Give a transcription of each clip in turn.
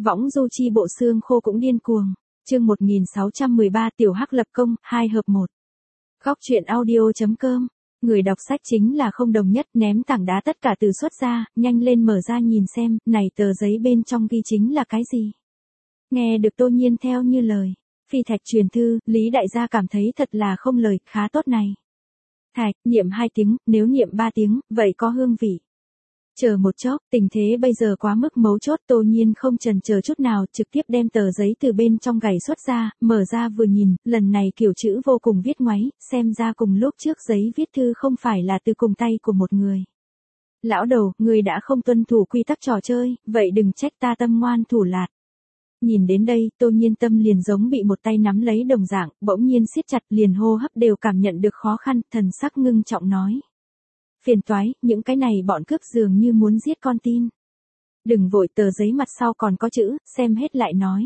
Võng du chi bộ xương khô cũng điên cuồng. Chương 1613 Tiểu Hắc lập công, 2 hợp 1. Góc truyện audio.com. Người đọc sách chính là không đồng nhất, ném tảng đá tất cả từ xuất ra, nhanh lên mở ra nhìn xem, này tờ giấy bên trong ghi chính là cái gì. Nghe được Tô Nhiên theo như lời. Phi thạch truyền thư, Lý đại gia cảm thấy thật là không lời, khá tốt này. Thạch, niệm 2 tiếng, nếu niệm 3 tiếng, vậy có hương vị. Chờ một chốc, tình thế bây giờ quá mức mấu chốt, Tô Nhiên không chần chờ chút nào, trực tiếp đem tờ giấy từ bên trong gảy xuất ra, mở ra vừa nhìn, lần này kiểu chữ vô cùng viết ngoáy, xem ra cùng lúc trước giấy viết thư không phải là từ cùng tay của một người. Lão đầu, người đã không tuân thủ quy tắc trò chơi, vậy đừng trách ta tâm ngoan thủ lạt. Nhìn đến đây, Tô Nhiên tâm liền giống bị một tay nắm lấy đồng dạng, bỗng nhiên siết chặt, liền hô hấp đều cảm nhận được khó khăn, thần sắc ngưng trọng nói. Phiền toái, những cái này bọn cướp dường như muốn giết con tin. Đừng vội, tờ giấy mặt sau còn có chữ, xem hết lại nói.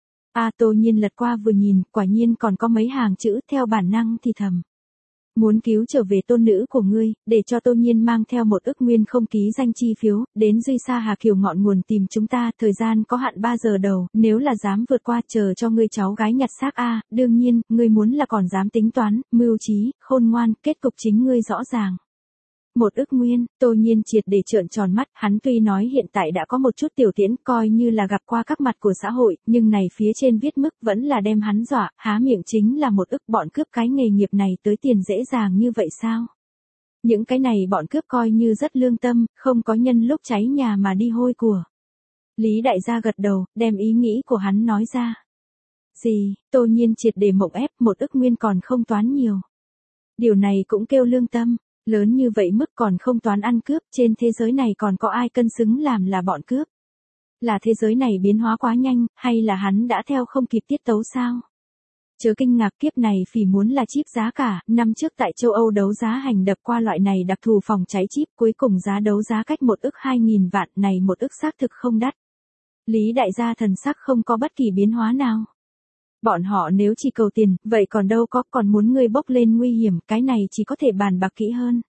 Tô Nhiên lật qua vừa nhìn, quả nhiên còn có mấy hàng chữ, theo bản năng thì thầm. Muốn cứu trở về tôn nữ của ngươi, để cho Tô Nhiên mang theo 1 ức nguyên không ký danh chi phiếu, đến Duy Sa Hà Kiều ngọn nguồn tìm chúng ta, thời gian có hạn 3 giờ đầu, nếu là dám vượt qua chờ cho ngươi cháu gái nhặt xác đương nhiên, ngươi muốn là còn dám tính toán, mưu trí, khôn ngoan, kết cục chính ngươi rõ ràng. 1 ức nguyên, Tô Nhiên triệt để trợn tròn mắt, hắn tuy nói hiện tại đã có một chút tiểu tiễn, coi như là gặp qua các mặt của xã hội, nhưng này phía trên viết mức vẫn là đem hắn dọa, há miệng chính là 1 ức, bọn cướp cái nghề nghiệp này tới tiền dễ dàng như vậy sao? Những cái này bọn cướp coi như rất lương tâm, không có nhân lúc cháy nhà mà đi hôi của. Lý đại gia gật đầu, đem ý nghĩ của hắn nói ra. Gì, Tô Nhiên triệt để mộng ép, 1 ức nguyên còn không toán nhiều. Điều này cũng kêu lương tâm. Lớn như vậy mức còn không toán ăn cướp, trên thế giới này còn có ai cân xứng làm là bọn cướp? Là thế giới này biến hóa quá nhanh, hay là hắn đã theo không kịp tiết tấu sao? Chớ kinh ngạc, kiếp này phỉ muốn là chip giá cả, năm trước tại châu Âu đấu giá hành đập qua loại này đặc thù phòng cháy chip, cuối cùng giá đấu giá cách 1 ức 2.000 vạn, này 1 ức xác thực không đắt. Lý đại gia thần sắc không có bất kỳ biến hóa nào. Bọn họ nếu chỉ cầu tiền, vậy còn đâu có, còn muốn ngươi bốc lên nguy hiểm, cái này chỉ có thể bàn bạc kỹ hơn.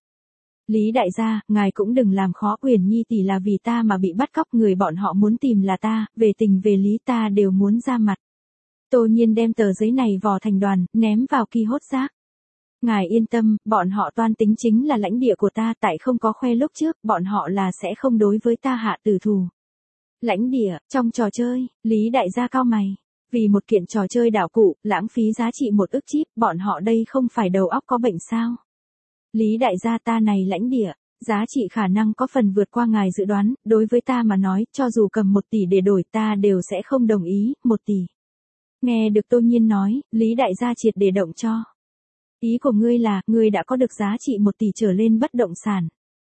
Lý đại gia, ngài cũng đừng làm khó, Uyển Nhi tỷ là vì ta mà bị bắt cóc, người bọn họ muốn tìm là ta, về tình về lý ta đều muốn ra mặt. Tô Nhiên đem tờ giấy này vò thành đoàn, ném vào ki hốt rác. Ngài yên tâm, bọn họ toan tính chính là lãnh địa của ta, tại không có khoe lúc trước, bọn họ là sẽ không đối với ta hạ tử thủ. Lãnh địa, trong trò chơi, Lý đại gia cao mày. Vì một kiện trò chơi đảo cụ, lãng phí giá trị 1 ức chip, bọn họ đây không phải đầu óc có bệnh sao? Lý đại gia, ta này lãnh địa, giá trị khả năng có phần vượt qua ngài dự đoán, đối với ta mà nói, cho dù cầm 1 tỷ để đổi ta đều sẽ không đồng ý, 1 tỷ. Nghe được Tô Nhiên nói, Lý đại gia triệt để động cho. Ý của ngươi là, ngươi đã có được giá trị 1 tỷ trở lên bất động sản.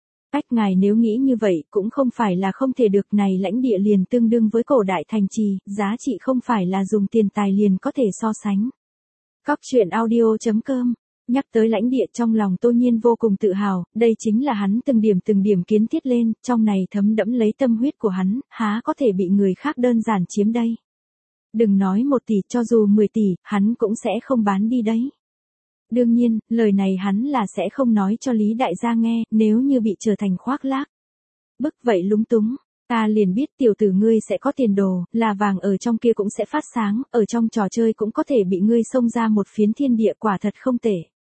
Ngài nếu nghĩ như vậy, cũng không phải là không thể được, này lãnh địa liền tương đương với cổ đại thành trì, giá trị không phải là dùng tiền tài liền có thể so sánh. Góc truyện audio.com. Nhắc tới lãnh địa, trong lòng Tô Nhiên vô cùng tự hào, đây chính là hắn từng điểm kiến thiết lên, trong này thấm đẫm lấy tâm huyết của hắn, há có thể bị người khác đơn giản chiếm đây. Đừng nói 1 tỷ, cho dù 10 tỷ, hắn cũng sẽ không bán đi đấy. Đương nhiên, lời này hắn là sẽ không nói cho Lý đại gia nghe, nếu như bị trở thành khoác lác. Bức vậy lúng túng, ta liền biết tiểu tử ngươi sẽ có tiền đồ, là vàng ở trong kia cũng sẽ phát sáng, ở trong trò chơi cũng có thể bị ngươi xông ra một phiến thiên địa, quả thật không tệ.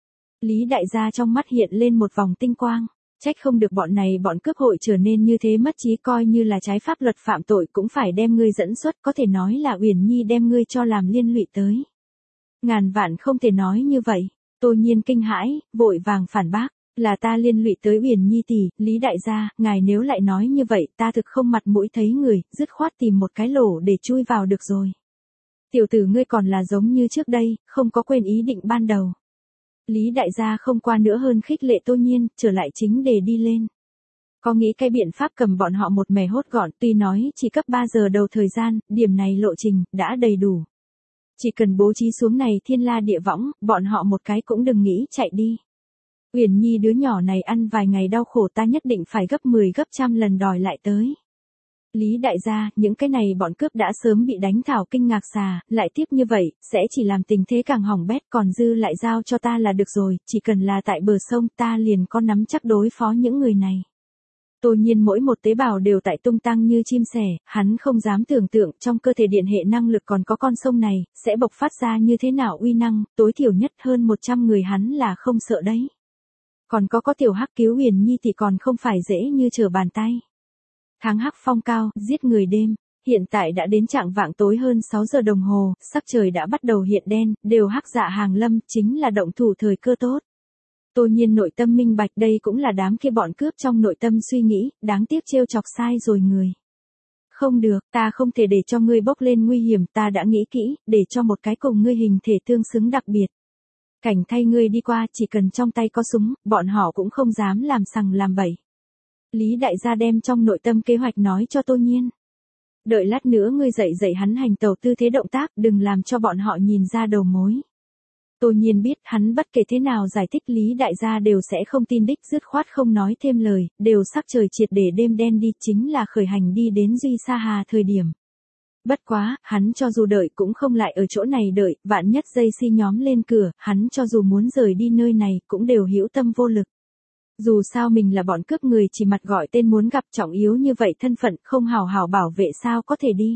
Lý đại gia trong mắt hiện lên một vòng tinh quang, trách không được bọn cướp hội trở nên như thế mất trí, coi như là trái pháp luật phạm tội cũng phải đem ngươi dẫn xuất, có thể nói là Uyển Nhi đem ngươi cho làm liên lụy tới. Ngàn vạn không thể nói như vậy. Tô Nhiên kinh hãi, vội vàng phản bác, là ta liên lụy tới Uyển Nhi tỷ, Lý đại gia, ngài nếu lại nói như vậy, ta thực không mặt mũi thấy người, dứt khoát tìm một cái lỗ để chui vào được rồi. Tiểu tử ngươi còn là giống như trước đây, không có quên ý định ban đầu. Lý đại gia không qua nữa hơn khích lệ Tô Nhiên, trở lại chính đề đi lên. Có nghĩ cái biện pháp cầm bọn họ một mẻ hốt gọn, tuy nói chỉ cấp 3 giờ đầu thời gian, điểm này lộ trình, đã đầy đủ. Chỉ cần bố trí xuống này thiên la địa võng, bọn họ một cái cũng đừng nghĩ chạy đi. Uyển Nhi đứa nhỏ này ăn vài ngày đau khổ, ta nhất định phải gấp 10 gấp trăm lần đòi lại tới. Lý đại gia, những cái này bọn cướp đã sớm bị đánh thảo kinh ngạc xà, lại tiếp như vậy, sẽ chỉ làm tình thế càng hỏng bét, còn dư lại giao cho ta là được rồi, chỉ cần là tại bờ sông ta liền có nắm chắc đối phó những người này. Tô Nhiên mỗi một tế bào đều tại tung tăng như chim sẻ, hắn không dám tưởng tượng trong cơ thể điện hệ năng lực còn có con sông này, sẽ bộc phát ra như thế nào uy năng, tối thiểu nhất hơn 100 người hắn là không sợ đấy. Còn có tiểu hắc cứu Huyền Nhi thì còn không phải dễ như trở bàn tay. Tháng hắc phong cao, giết người đêm, hiện tại đã đến trạng vạng tối hơn 6 giờ đồng hồ, sắc trời đã bắt đầu hiện đen, đều hắc dạ hàng lâm, chính là động thủ thời cơ tốt. Tô Nhiên nội tâm minh bạch đây cũng là đám kia bọn cướp trong nội tâm suy nghĩ, đáng tiếc trêu chọc sai rồi người. Không được, ta không thể để cho ngươi bốc lên nguy hiểm, ta đã nghĩ kỹ, để cho một cái cùng ngươi hình thể tương xứng đặc biệt. Cảnh thay ngươi đi qua chỉ cần trong tay có súng, bọn họ cũng không dám làm sằng làm bậy. Lý đại gia đem trong nội tâm kế hoạch nói cho Tô Nhiên. Đợi lát nữa ngươi dạy hắn hành tẩu tư thế động tác, đừng làm cho bọn họ nhìn ra đầu mối. Tô Nhiên biết hắn bất kể thế nào giải thích Lý đại gia đều sẽ không tin đích, dứt khoát không nói thêm lời, đều sắc trời triệt để đêm đen đi, chính là khởi hành đi đến Duy Sa Hà thời điểm. Bất quá, hắn cho dù đợi cũng không lại ở chỗ này đợi, vạn nhất dây si nhóm lên cửa, hắn cho dù muốn rời đi nơi này cũng đều hữu tâm vô lực. Dù sao mình là bọn cướp người chỉ mặt gọi tên muốn gặp trọng yếu như vậy thân phận không hào hào bảo vệ sao có thể đi.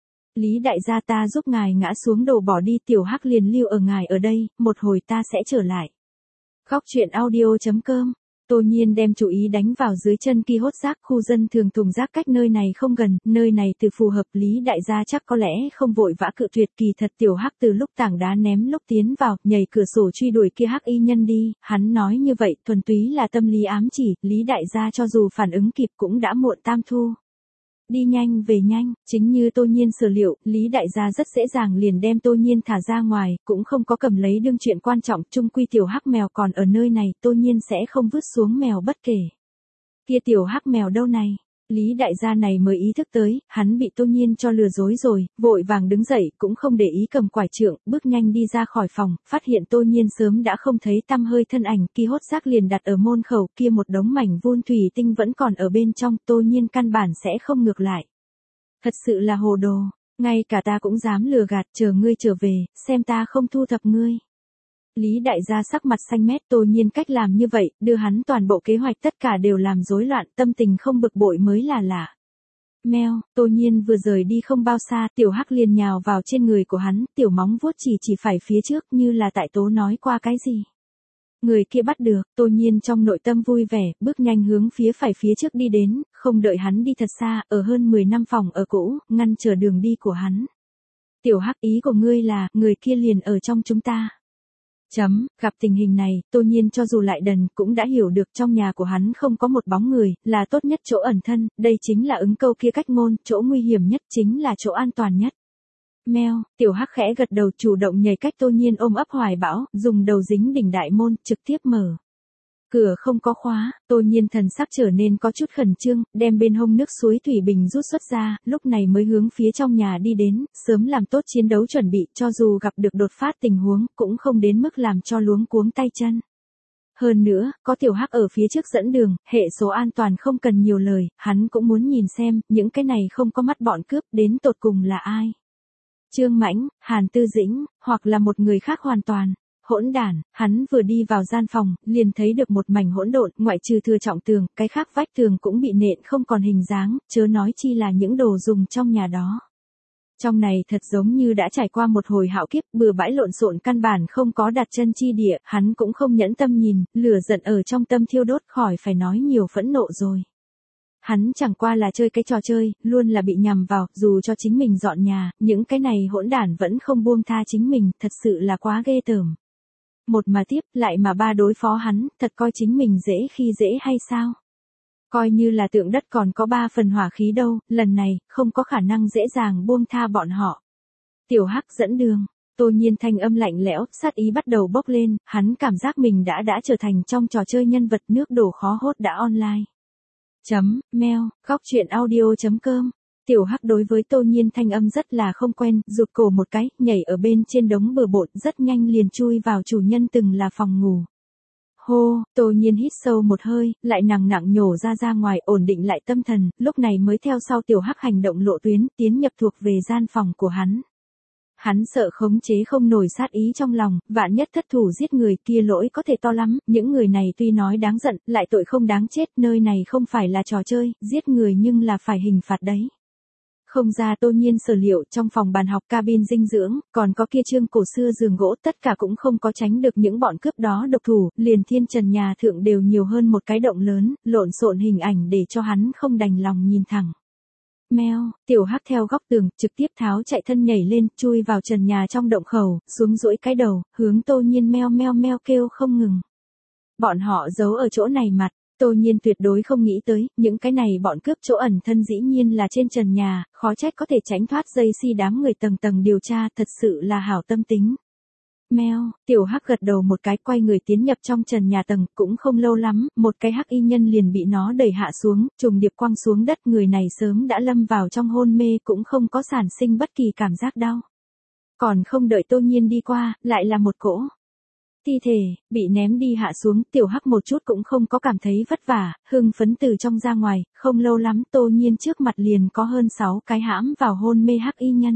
Lý đại gia ta giúp ngài ngã xuống đồ bỏ đi tiểu hắc liền lưu ở ngài ở đây, một hồi ta sẽ trở lại. Góc truyện audio.com. Tô Nhiên đem chú ý đánh vào dưới chân kia hốt rác, khu dân thường thùng rác cách nơi này không gần, nơi này từ phù hợp Lý đại gia chắc có lẽ không vội vã cự tuyệt, kỳ thật tiểu hắc từ lúc tảng đá ném lúc tiến vào, nhảy cửa sổ truy đuổi kia hắc y nhân đi, hắn nói như vậy thuần túy là tâm lý ám chỉ, Lý đại gia cho dù phản ứng kịp cũng đã muộn tam thu. Đi nhanh về nhanh, chính như Tô Nhiên sở liệu, Lý đại gia rất dễ dàng liền đem Tô Nhiên thả ra ngoài, cũng không có cầm lấy đương chuyện quan trọng, chung quy tiểu hắc mèo còn ở nơi này, Tô Nhiên sẽ không vứt xuống mèo bất kể. Kia tiểu hắc mèo đâu này? Lý đại gia này mới ý thức tới, hắn bị Tô Nhiên cho lừa dối rồi, vội vàng đứng dậy, cũng không để ý cầm quải trượng, bước nhanh đi ra khỏi phòng, phát hiện Tô Nhiên sớm đã không thấy tăm hơi thân ảnh, kia hốt rác liền đặt ở môn khẩu, kia một đống mảnh vụn thủy tinh vẫn còn ở bên trong, Tô Nhiên căn bản sẽ không ngược lại. Thật sự là hồ đồ, ngay cả ta cũng dám lừa gạt, chờ ngươi trở về, xem ta không thu thập ngươi. Lý đại gia sắc mặt xanh mét, Tô Nhiên cách làm như vậy, đưa hắn toàn bộ kế hoạch tất cả đều làm rối loạn, tâm tình không bực bội mới là lạ. Meo, Tô Nhiên vừa rời đi không bao xa, tiểu hắc liền nhào vào trên người của hắn, tiểu móng vuốt chỉ phải phía trước như là tại tố nói qua cái gì. Người kia bắt được, Tô Nhiên trong nội tâm vui vẻ, bước nhanh hướng phía phải phía trước đi đến, không đợi hắn đi thật xa, ở hơn 10 năm phòng ở cũ, ngăn trở đường đi của hắn. Tiểu hắc, ý của ngươi là, người kia liền ở trong chúng ta. Gặp tình hình này, Tô Nhiên cho dù lại đần, cũng đã hiểu được trong nhà của hắn không có một bóng người, là tốt nhất chỗ ẩn thân, đây chính là ứng câu kia cách ngôn, chỗ nguy hiểm nhất chính là chỗ an toàn nhất. Meo, tiểu hắc khẽ gật đầu chủ động nhảy cách Tô Nhiên ôm ấp hoài bão, dùng đầu dính đỉnh đại môn, trực tiếp mở. Cửa không có khóa, Tô Nhiên thần sắc trở nên có chút khẩn trương, đem bên hông nước suối thủy bình rút xuất ra, lúc này mới hướng phía trong nhà đi đến, sớm làm tốt chiến đấu chuẩn bị, cho dù gặp được đột phát tình huống, cũng không đến mức làm cho luống cuống tay chân. Hơn nữa, có tiểu hắc ở phía trước dẫn đường, hệ số an toàn không cần nhiều lời, hắn cũng muốn nhìn xem, những cái này không có mắt bọn cướp, đến tột cùng là ai. Trương Mãnh, Hàn Tư Dĩnh, hoặc là một người khác hoàn toàn. Hỗn đản, hắn vừa đi vào gian phòng, liền thấy được một mảnh hỗn độn, ngoại trừ thừa trọng tường, cái khác vách tường cũng bị nện không còn hình dáng, chớ nói chi là những đồ dùng trong nhà đó. Trong này thật giống như đã trải qua một hồi hạo kiếp, bừa bãi lộn xộn căn bản không có đặt chân chi địa, hắn cũng không nhẫn tâm nhìn, lửa giận ở trong tâm thiêu đốt, khỏi phải nói nhiều phẫn nộ rồi. Hắn chẳng qua là chơi cái trò chơi, luôn là bị nhằm vào, dù cho chính mình dọn nhà, những cái này hỗn đản vẫn không buông tha chính mình, thật sự là quá ghê tởm. Một mà tiếp, lại mà ba đối phó hắn, thật coi chính mình dễ khi dễ hay sao? Coi như là tượng đất còn có 3 phần hỏa khí đâu, lần này, không có khả năng dễ dàng buông tha bọn họ. Tiểu hắc dẫn đường, Tô Nhiên thanh âm lạnh lẽo, sát ý bắt đầu bốc lên, hắn cảm giác mình đã trở thành trong trò chơi nhân vật nước đổ khó hốt đã online. Meo, góc truyện audio.com. Tiểu hắc đối với Tô Nhiên thanh âm rất là không quen, rụt cổ một cái, nhảy ở bên trên đống bừa bộn, rất nhanh liền chui vào chủ nhân từng là phòng ngủ. Hô, Tô Nhiên hít sâu một hơi, lại nặng nhổ ra ngoài, ổn định lại tâm thần, lúc này mới theo sau tiểu hắc hành động lộ tuyến, tiến nhập thuộc về gian phòng của hắn. Hắn sợ khống chế không nổi sát ý trong lòng, vạn nhất thất thủ giết người kia lỗi có thể to lắm, những người này tuy nói đáng giận, lại tội không đáng chết, nơi này không phải là trò chơi, giết người nhưng là phải hình phạt đấy. Không ra Tô Nhiên sở liệu, trong phòng bàn học cabin dinh dưỡng, còn có kia trương cổ xưa giường gỗ, tất cả cũng không có tránh được những bọn cướp đó độc thủ, liền thiên trần nhà thượng đều nhiều hơn một cái động lớn, lộn xộn hình ảnh để cho hắn không đành lòng nhìn thẳng. Meo, tiểu hắc theo góc tường, trực tiếp tháo chạy thân nhảy lên, chui vào trần nhà trong động khẩu, xuống duỗi cái đầu, hướng Tô Nhiên meo meo meo kêu không ngừng. Bọn họ giấu ở chỗ này mặt, Tô Nhiên tuyệt đối không nghĩ tới, những cái này bọn cướp chỗ ẩn thân dĩ nhiên là trên trần nhà, khó trách có thể tránh thoát dây si đám người tầng tầng điều tra, thật sự là hảo tâm tính. Meo, tiểu hắc gật đầu một cái, quay người tiến nhập trong trần nhà tầng, cũng không lâu lắm, một cái hắc y nhân liền bị nó đẩy hạ xuống, trùng điệp quăng xuống đất, người này sớm đã lâm vào trong hôn mê, cũng không có sản sinh bất kỳ cảm giác đau. Còn không đợi Tô Nhiên đi qua, lại là một cỗ thi thể, bị ném đi hạ xuống, tiểu hắc một chút cũng không có cảm thấy vất vả, hưng phấn từ trong ra ngoài, không lâu lắm Tô Nhiên trước mặt liền có hơn 6 cái hãm vào hôn mê hắc y nhân.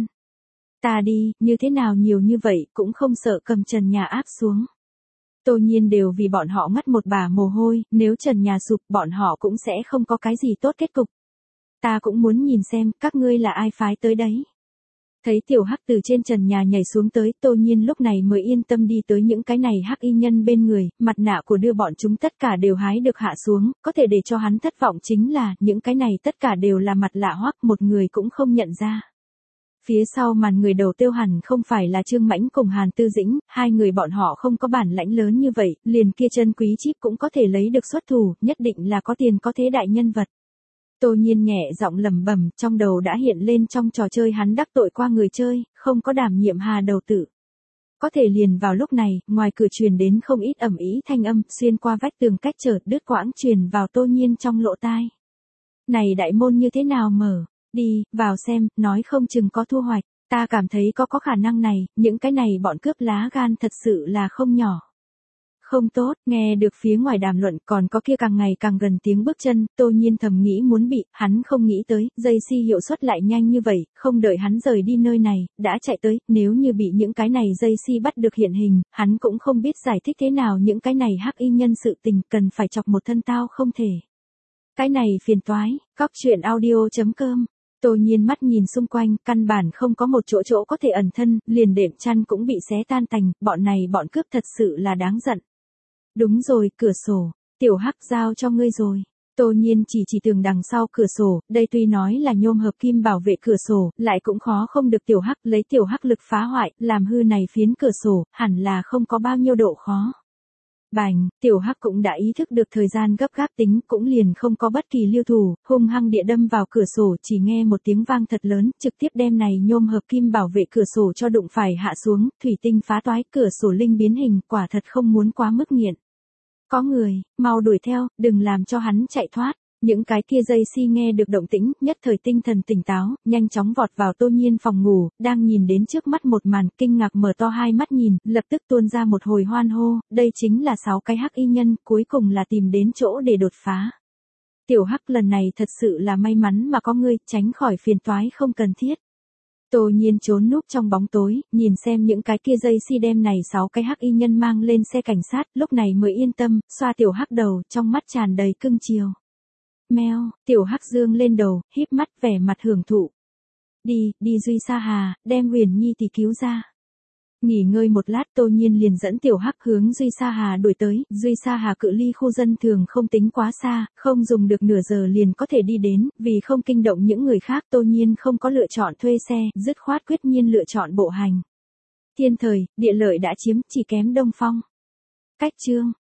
Ta đi, như thế nào nhiều như vậy, cũng không sợ cầm trần nhà áp xuống. Tô Nhiên đều vì bọn họ ngất một bả mồ hôi, nếu trần nhà sụp bọn họ cũng sẽ không có cái gì tốt kết cục. Ta cũng muốn nhìn xem, các ngươi là ai phái tới đấy. Thấy tiểu hắc từ trên trần nhà nhảy xuống tới, Tô Nhiên lúc này mới yên tâm đi tới những cái này hắc y nhân bên người, mặt nạ của đưa bọn chúng tất cả đều hái được hạ xuống, có thể để cho hắn thất vọng chính là, những cái này tất cả đều là mặt lạ hoắc, một người cũng không nhận ra. Phía sau màn người đầu tiêu hẳn không phải là Trương Mãnh cùng Hàn Tư Dĩnh, hai người bọn họ không có bản lãnh lớn như vậy, liền kia chân quý chip cũng có thể lấy được xuất thủ, nhất định là có tiền có thế đại nhân vật. Tô Nhiên nhẹ giọng lẩm bẩm, trong đầu đã hiện lên trong trò chơi hắn đắc tội qua người chơi, không có đảm nhiệm hà đầu tử. Có thể liền vào lúc này, ngoài cửa truyền đến không ít ầm ĩ thanh âm, xuyên qua vách tường cách chợt đứt quãng truyền vào Tô Nhiên trong lỗ tai. Này đại môn như thế nào mở? Đi, vào xem, nói không chừng có thu hoạch, ta cảm thấy có khả năng này, những cái này bọn cướp lá gan thật sự là không nhỏ. Không tốt, nghe được phía ngoài đàm luận còn có kia càng ngày càng gần tiếng bước chân, Tô Nhiên thầm nghĩ muốn bị, hắn không nghĩ tới, dây si hiệu suất lại nhanh như vậy, không đợi hắn rời đi nơi này, đã chạy tới, nếu như bị những cái này dây si bắt được hiện hình, hắn cũng không biết giải thích thế nào những cái này hắc y nhân sự tình, cần phải chọc một thân tao không thể. Cái này phiền toái, Cóc audio.com. Tô Nhiên mắt nhìn xung quanh, căn bản không có một chỗ có thể ẩn thân, liền đệm chăn cũng bị xé tan tành, bọn này bọn cướp thật sự là đáng giận. Đúng rồi, cửa sổ, tiểu hắc giao cho ngươi rồi. Tô Nhiên chỉ tường đằng sau cửa sổ, đây tuy nói là nhôm hợp kim bảo vệ cửa sổ, lại cũng khó không được tiểu hắc lấy tiểu hắc lực phá hoại, làm hư này phiến cửa sổ, hẳn là không có bao nhiêu độ khó. Bành, tiểu hắc cũng đã ý thức được thời gian gấp gáp tính, cũng liền không có bất kỳ lưu thủ, hung hăng địa đâm vào cửa sổ, chỉ nghe một tiếng vang thật lớn, trực tiếp đem này nhôm hợp kim bảo vệ cửa sổ cho đụng phải hạ xuống, thủy tinh phá toái, cửa sổ linh biến hình, quả thật không muốn quá mức nghiện. Có người, mau đuổi theo, đừng làm cho hắn chạy thoát. Những cái kia dây si nghe được động tĩnh, nhất thời tinh thần tỉnh táo, nhanh chóng vọt vào Tô Nhiên phòng ngủ, đang nhìn đến trước mắt một màn, kinh ngạc mở to hai mắt nhìn, lập tức tuôn ra một hồi hoan hô, đây chính là 6 cái hắc y nhân, cuối cùng là tìm đến chỗ để đột phá. Tiểu hắc lần này thật sự là may mắn mà có ngươi, tránh khỏi phiền toái không cần thiết. Tô Nhiên trốn núp trong bóng tối, nhìn xem những cái kia dây si đem này 6 cái hắc y nhân mang lên xe cảnh sát, lúc này mới yên tâm, xoa tiểu hắc đầu, trong mắt tràn đầy cưng chiều. Meo, tiểu hắc dương lên đầu, híp mắt vẻ mặt hưởng thụ. Đi Duy Sa Hà, đem Huyền Nhi tỷ cứu ra. Nghỉ ngơi một lát Tô Nhiên liền dẫn tiểu hắc hướng Duy Sa Hà đuổi tới, Duy Sa Hà cự ly khu dân thường không tính quá xa, không dùng được nửa giờ liền có thể đi đến, vì không kinh động những người khác Tô Nhiên không có lựa chọn thuê xe, dứt khoát quyết nhiên lựa chọn bộ hành. Thiên thời, địa lợi đã chiếm, chỉ kém Đông Phong. Cách chương